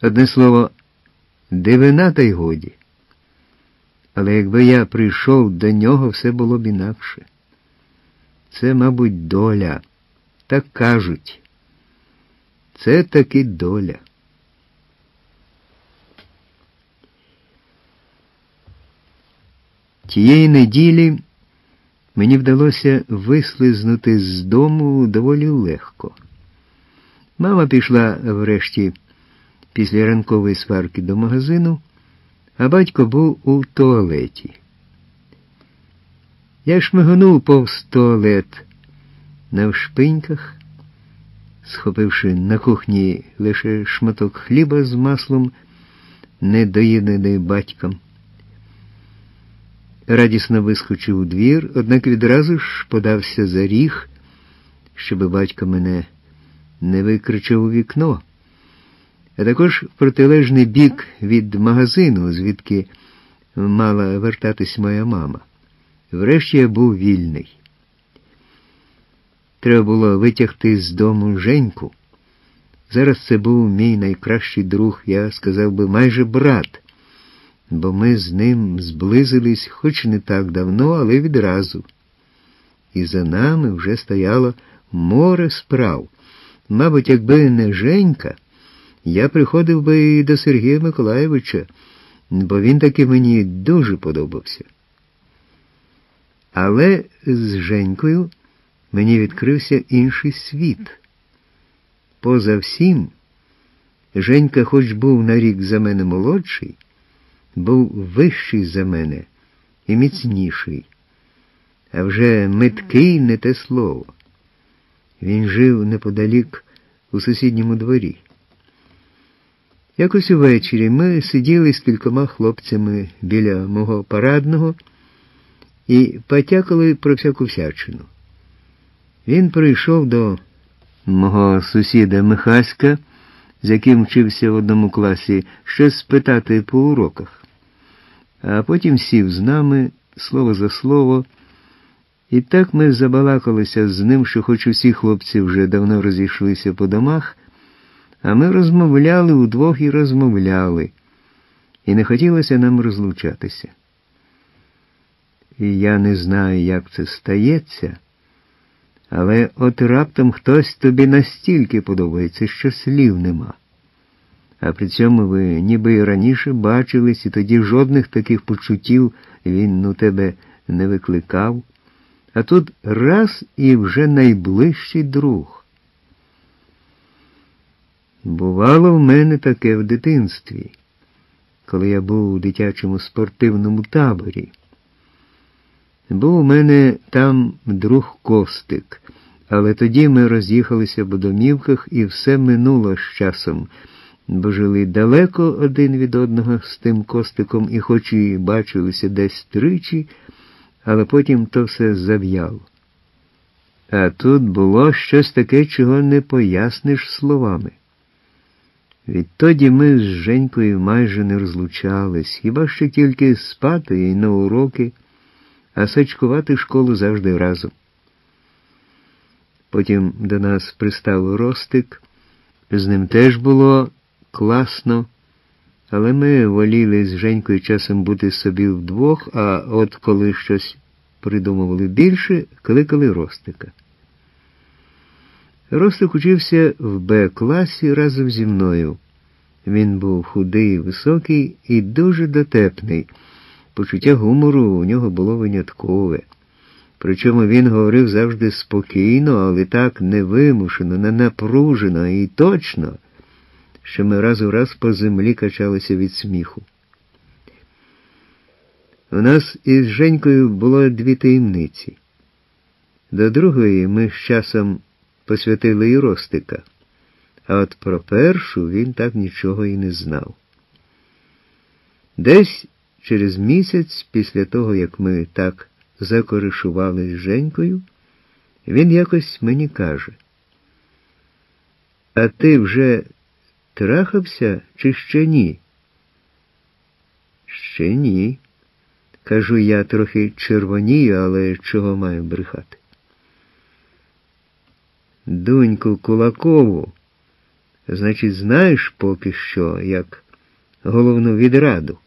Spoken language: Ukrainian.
Одне слово, дивина та й годі. Але якби я прийшов до нього, все було б інакше. Це, мабуть, доля. Так кажуть. Це таки доля. Тієї неділі мені вдалося вислизнути з дому доволі легко. Мама пішла врешті після ранкової сварки до магазину, а батько був у туалеті. Я шмигонув повз туалет навшпиньках, схопивши на кухні лише шматок хліба з маслом, недоїдений батьком. Радісно вискочив у двір, однак відразу ж подався за ріг, щоб батько мене не викричав у вікно, а також в протилежний бік від магазину, звідки мала вертатись моя мама. Врешті я був вільний. Треба було витягти з дому Женьку. Зараз це був мій найкращий друг, я сказав би майже брат, бо ми з ним зблизились хоч не так давно, але відразу. І за нами вже стояло море справ. Мабуть, якби не Женька, я приходив би і до Сергія Миколайовича, бо він таки мені дуже подобався. Але з Женькою мені відкрився інший світ. Поза всім, Женька, хоч був на рік за мене молодший, був вищий за мене і міцніший, а вже меткий не те слово. Він жив неподалік у сусідньому дворі. Якось увечері ми сиділи з кількома хлопцями біля мого парадного і потякали про всяку всячину. Він прийшов до мого сусіда Михаська, з яким вчився в одному класі, щось спитати по уроках. А потім сів з нами, слово за слово, і так ми забалакалися з ним, що хоч усі хлопці вже давно розійшлися по домах, а ми розмовляли удвох і розмовляли, і не хотілося нам розлучатися. І я не знаю, як це стається, але от раптом хтось тобі настільки подобається, що слів нема. А при цьому ви ніби і раніше бачились, і тоді жодних таких почуттів він у тебе не викликав. А тут раз і вже найближчий друг. Бувало в мене таке в дитинстві, коли я був у дитячому спортивному таборі. Був у мене там друг Костик, але тоді ми роз'їхалися по домівках і все минуло з часом, бо жили далеко один від одного з тим Костиком і хоч і бачилися десь тричі, але потім то все зав'яло. А тут було щось таке, чого не поясниш словами. Відтоді ми з Женькою майже не розлучались, хіба що тільки спати і на уроки, а сачкувати школу завжди разом. Потім до нас пристав Ростик, з ним теж було класно, але ми воліли з Женькою часом бути собі вдвох, а от коли щось придумували більше, кликали Ростика. Ростик учився в Б-класі разом зі мною. Він був худий, високий і дуже дотепний. Почуття гумору у нього було виняткове. Причому він говорив завжди спокійно, але так невимушено, ненапружено і точно, що ми раз у раз по землі качалися від сміху. У нас із Женькою було дві таємниці. До другої ми з часом посвятили і Ростика, а от про першу він так нічого і не знав. Десь через місяць після того, як ми так закоришували з Женькою, він якось мені каже: «А ти вже трахався чи ще ні?» «Ще ні», кажу я, трохи червонію, але чого маю брехати. «Дуньку Кулакову Значить, знаєш поки що, як головну відраду.